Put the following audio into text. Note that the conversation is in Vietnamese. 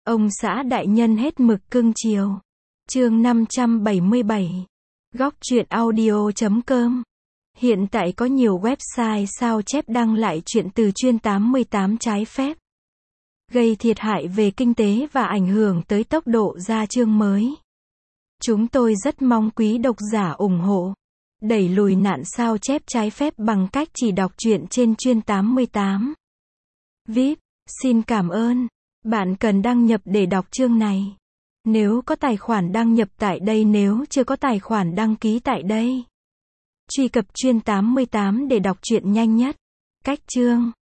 Ông xã đại nhân hết mực cưng chiều. Chương 577. Góc truyện audio.com. Hiện tại có nhiều website sao chép đăng lại truyện từ chuyên 88 trái phép, gây thiệt hại về kinh tế và ảnh hưởng tới tốc độ ra chương mới. Chúng tôi rất mong quý độc giả ủng hộ, đẩy lùi nạn sao chép trái phép bằng cách chỉ đọc truyện trên chuyên 88. VIP, xin cảm ơn. Bạn cần đăng nhập để đọc chương này. Nếu có tài khoản đăng nhập tại đây, nếu chưa có tài khoản đăng ký tại đây. Truy cập chuyên 88 để đọc truyện nhanh nhất. Cách chương.